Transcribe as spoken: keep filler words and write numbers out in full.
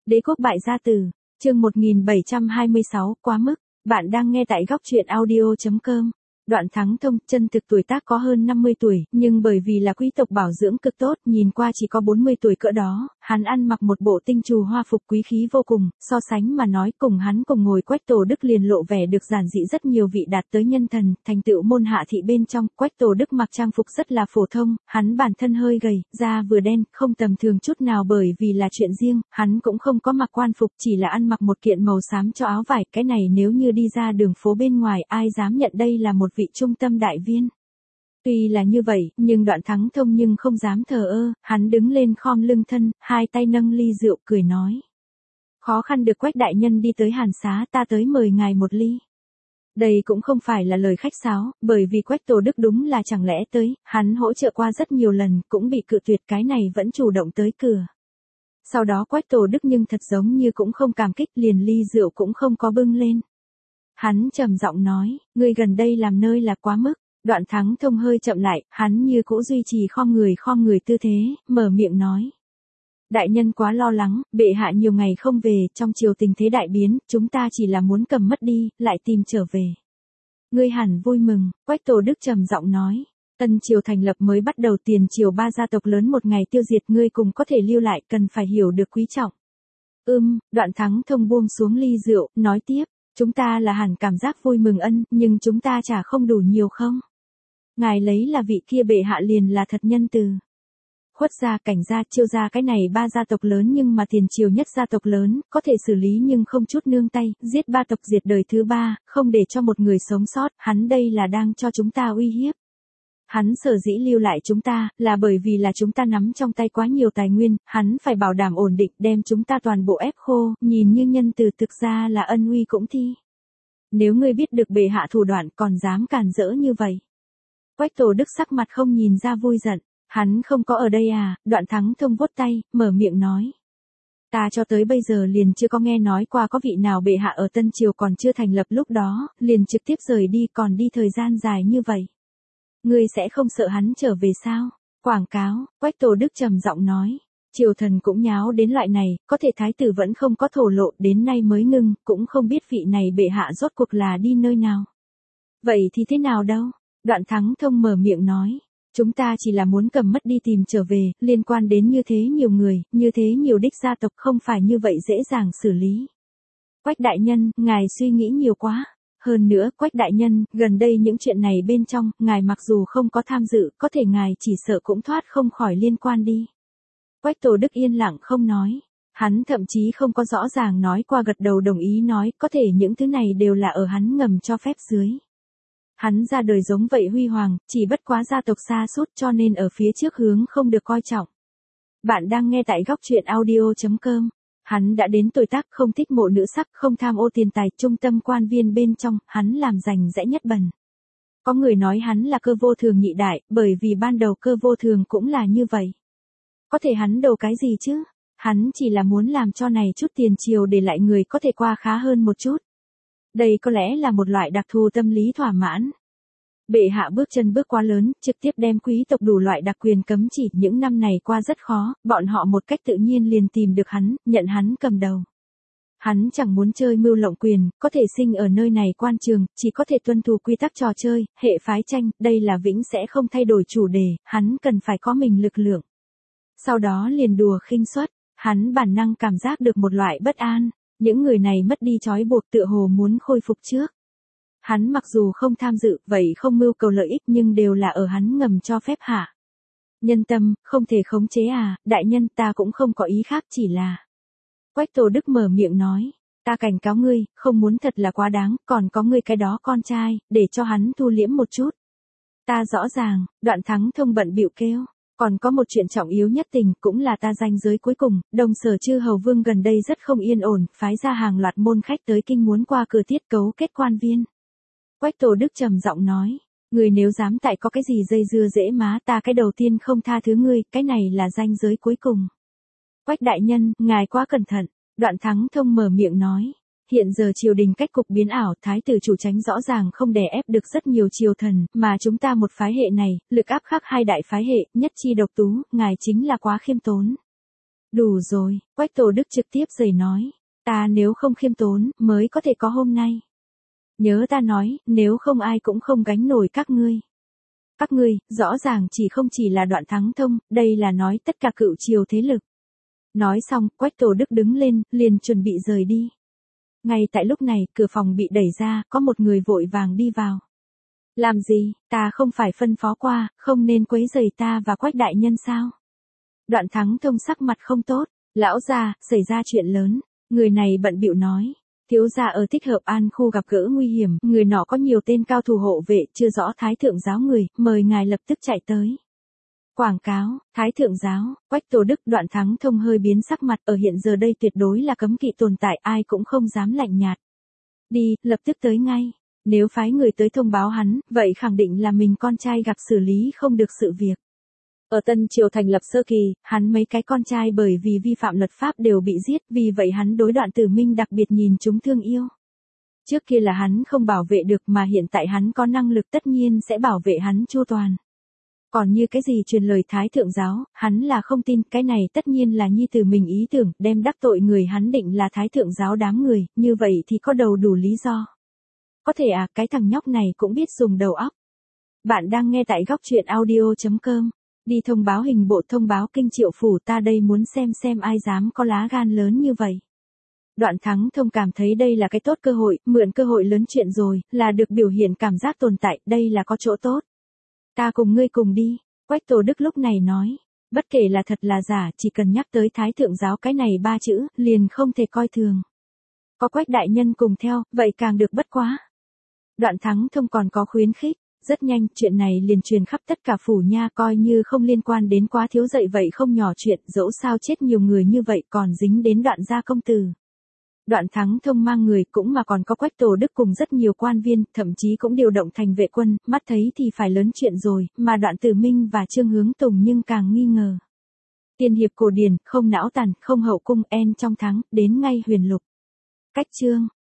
Đế quốc bại gia tử, chương một nghìn bảy trăm hai mươi sáu, quá mức. Bạn đang nghe tại góc truyện audio chấm com. Đoạn Thắng Thông, chân thực tuổi tác có hơn năm mươi tuổi, nhưng bởi vì là quý tộc bảo dưỡng cực tốt, nhìn qua chỉ có bốn mươi tuổi cỡ đó, hắn ăn mặc một bộ tinh trù hoa phục quý khí vô cùng, so sánh mà nói cùng hắn cùng ngồi Quách Tổ Đức liền lộ vẻ được giản dị rất nhiều vị đạt tới nhân thần, thành tựu môn hạ thị bên trong, Quách Tổ Đức mặc trang phục rất là phổ thông, hắn bản thân hơi gầy, da vừa đen, không tầm thường chút nào bởi vì là chuyện riêng, hắn cũng không có mặc quan phục, chỉ là ăn mặc một kiện màu xám cho áo vải, cái này nếu như đi ra đường phố bên ngoài ai dám nhận đây là một vị trung tâm đại viên. Tuy là như vậy, nhưng Đoạn Thắng Thông nhưng không dám thờ ơ, hắn đứng lên khom lưng thân, hai tay nâng ly rượu cười nói. Khó khăn được Quách đại nhân đi tới Hàn Xá, ta tới mời ngài một ly. Đây cũng không phải là lời khách sáo, bởi vì Quách Tổ Đức đúng là chẳng lẽ tới, hắn hỗ trợ qua rất nhiều lần, cũng bị cự tuyệt, cái này vẫn chủ động tới cửa. Sau đó Quách Tổ Đức nhưng thật giống như cũng không cảm kích, liền ly rượu cũng không có bưng lên. Hắn trầm giọng nói, ngươi gần đây làm nơi là quá mức. Đoạn Thắng Thông hơi chậm lại, hắn như cũ duy trì khom người khom người tư thế, mở miệng nói. Đại nhân quá lo lắng, bệ hạ nhiều ngày không về, trong triều tình thế đại biến, chúng ta chỉ là muốn cầm mất đi, lại tìm trở về. Ngươi hẳn vui mừng, Quách Tổ Đức trầm giọng nói. Tân triều thành lập mới bắt đầu, tiền triều ba gia tộc lớn một ngày tiêu diệt, ngươi cùng có thể lưu lại, cần phải hiểu được quý trọng. Ưm, Đoạn Thắng Thông buông xuống ly rượu, nói tiếp. Chúng ta là hẳn cảm giác vui mừng ân, nhưng chúng ta trả không đủ nhiều không? Ngài lấy là vị kia bệ hạ liền là thật nhân từ. Khuất gia, Cảnh gia, Chiêu gia, cái này ba gia tộc lớn nhưng mà tiền triều nhất gia tộc lớn, có thể xử lý nhưng không chút nương tay, giết ba tộc diệt đời thứ ba, không để cho một người sống sót, hắn đây là đang cho chúng ta uy hiếp. Hắn sở dĩ lưu lại chúng ta, là bởi vì là chúng ta nắm trong tay quá nhiều tài nguyên, hắn phải bảo đảm ổn định, đem chúng ta toàn bộ ép khô, nhìn như nhân từ thực ra là ân uy cũng thi. Nếu ngươi biết được bệ hạ thủ đoạn còn dám càn rỡ như vậy. Quách Tổ Đức sắc mặt không nhìn ra vui giận, hắn không có ở đây à, Đoạn Thắng Thông vuốt tay, mở miệng nói. Ta cho tới bây giờ liền chưa có nghe nói qua có vị nào bệ hạ ở Tân Triều còn chưa thành lập lúc đó, liền trực tiếp rời đi còn đi thời gian dài như vậy. Ngươi sẽ không sợ hắn trở về sao? Quảng cáo, Quách Tổ Đức trầm giọng nói. Triều thần cũng nháo đến loại này, có thể thái tử vẫn không có thổ lộ, đến nay mới ngưng, cũng không biết vị này bệ hạ rốt cuộc là đi nơi nào. Vậy thì thế nào đâu? Đoạn Thắng Thông mở miệng nói. Chúng ta chỉ là muốn cầm mất đi tìm trở về, liên quan đến như thế nhiều người, như thế nhiều đích gia tộc, không phải như vậy dễ dàng xử lý. Quách đại nhân, ngài suy nghĩ nhiều quá. Hơn nữa, Quách đại nhân, gần đây những chuyện này bên trong, ngài mặc dù không có tham dự, có thể ngài chỉ sợ cũng thoát không khỏi liên quan đi. Quách Tổ Đức yên lặng không nói. Hắn thậm chí không có rõ ràng nói qua, gật đầu đồng ý nói, có thể những thứ này đều là ở hắn ngầm cho phép dưới. Hắn ra đời giống vậy huy hoàng, chỉ bất quá gia tộc xa sút cho nên ở phía trước hướng không được coi trọng. Bạn đang nghe tại góc truyện audio chấm com. Hắn đã đến tuổi tác, không thích mộ nữ sắc, không tham ô tiền tài, trung tâm quan viên bên trong, hắn làm rành rẽ nhất bần. Có người nói hắn là cơ vô thường nhị đại, bởi vì ban đầu cơ vô thường cũng là như vậy. Có thể hắn đầu cái gì chứ? Hắn chỉ là muốn làm cho này chút tiền triều để lại người có thể qua khá hơn một chút. Đây có lẽ là một loại đặc thù tâm lý thỏa mãn. Bệ hạ bước chân bước quá lớn, trực tiếp đem quý tộc đủ loại đặc quyền cấm chỉ, những năm này qua rất khó, bọn họ một cách tự nhiên liền tìm được hắn, nhận hắn cầm đầu. Hắn chẳng muốn chơi mưu lộng quyền, có thể sinh ở nơi này quan trường, chỉ có thể tuân thủ quy tắc trò chơi, hệ phái tranh, đây là vĩnh sẽ không thay đổi chủ đề, hắn cần phải có mình lực lượng. Sau đó liền đùa khinh suất, hắn bản năng cảm giác được một loại bất an, những người này mất đi trói buộc tựa hồ muốn khôi phục trước. Hắn mặc dù không tham dự, vậy không mưu cầu lợi ích nhưng đều là ở hắn ngầm cho phép hạ. Nhân tâm, không thể khống chế à, đại nhân ta cũng không có ý khác chỉ là. Quách Tổ Đức mở miệng nói, ta cảnh cáo ngươi, không muốn thật là quá đáng, còn có ngươi cái đó con trai, để cho hắn thu liễm một chút. Ta rõ ràng, Đoạn Thắng Thông bận bịu kêu. Còn có một chuyện trọng yếu nhất tình, cũng là ta ranh giới cuối cùng, Đông Sở Chư Hầu Vương gần đây rất không yên ổn, phái ra hàng loạt môn khách tới kinh muốn qua cửa tiết cấu kết quan viên. Quách Tổ Đức trầm giọng nói, người nếu dám tại có cái gì dây dưa dễ má ta cái đầu tiên không tha thứ ngươi, cái này là ranh giới cuối cùng. Quách đại nhân, ngài quá cẩn thận, Đoạn Thắng Thông mở miệng nói. Hiện giờ triều đình cách cục biến ảo, thái tử chủ tránh rõ ràng không đè ép được rất nhiều triều thần, mà chúng ta một phái hệ này, lực áp khác hai đại phái hệ, nhất chi độc tú, ngài chính là quá khiêm tốn. Đủ rồi, Quách Tổ Đức trực tiếp giày nói. Ta nếu không khiêm tốn, mới có thể có hôm nay. Nhớ ta nói, nếu không ai cũng không gánh nổi các ngươi. Các ngươi, rõ ràng chỉ không chỉ là Đoạn Thắng Thông, đây là nói tất cả cựu triều thế lực. Nói xong, Quách Tổ Đức đứng lên, liền chuẩn bị rời đi. Ngay tại lúc này, cửa phòng bị đẩy ra, có một người vội vàng đi vào. Làm gì, ta không phải phân phó qua, không nên quấy rầy ta và Quách đại nhân sao? Đoạn Thắng Thông sắc mặt không tốt, lão gia, xảy ra chuyện lớn. Người này bận bịu nói. Thiếu gia ở Thích Hợp An khu gặp gỡ nguy hiểm, người nọ có nhiều tên cao thủ hộ vệ, chưa rõ Thái Thượng Giáo người, mời ngài lập tức chạy tới. Quảng cáo, Thái Thượng Giáo, Quách Tổ Đức. Đoạn Thắng Thông hơi biến sắc mặt, ở hiện giờ đây tuyệt đối là cấm kỵ tồn tại, ai cũng không dám lạnh nhạt. Đi, lập tức tới ngay. Nếu phái người tới thông báo hắn, vậy khẳng định là mình con trai gặp xử lý không được sự việc. Ở Tân Triều thành lập sơ kỳ, hắn mấy cái con trai bởi vì vi phạm luật pháp đều bị giết, vì vậy hắn đối Đoạn Tử Minh đặc biệt nhìn chúng thương yêu. Trước kia là hắn không bảo vệ được mà hiện tại hắn có năng lực tất nhiên sẽ bảo vệ hắn chu toàn. Còn như cái gì truyền lời Thái Thượng Giáo, hắn là không tin, cái này tất nhiên là nhi tử mình ý tưởng, đem đắc tội người hắn định là Thái Thượng Giáo đám người, như vậy thì có đầu đủ lý do. Có thể à, cái thằng nhóc này cũng biết dùng đầu óc. Bạn đang nghe tại góc truyện audio chấm com. Đi thông báo hình bộ thông báo kinh Triệu phủ, ta đây muốn xem xem ai dám có lá gan lớn như vậy. Đoạn Thắng Thông cảm thấy đây là cái tốt cơ hội, mượn cơ hội lớn chuyện rồi, là được biểu hiện cảm giác tồn tại, đây là có chỗ tốt. Ta cùng ngươi cùng đi, Quách Tổ Đức lúc này nói. Bất kể là thật là giả, chỉ cần nhắc tới Thái Thượng Giáo cái này ba chữ, liền không thể coi thường. Có Quách đại nhân cùng theo, vậy càng được bất quá. Đoạn Thắng Thông còn có khuyến khích. Rất nhanh, chuyện này liền truyền khắp tất cả phủ nha, coi như không liên quan đến Quá Thiếu dậy vậy không nhỏ chuyện, dẫu sao chết nhiều người như vậy còn dính đến Đoạn gia công tử. Đoạn Thắng Thông mang người cũng mà còn có Quách Tổ Đức cùng rất nhiều quan viên, thậm chí cũng điều động thành vệ quân, mắt thấy thì phải lớn chuyện rồi, mà Đoạn Tử Minh và Trương Hướng Tùng nhưng càng nghi ngờ. Tiên hiệp cổ điển, không não tàn, không hậu cung, en trong thắng, đến ngay huyền lục. Cách chương.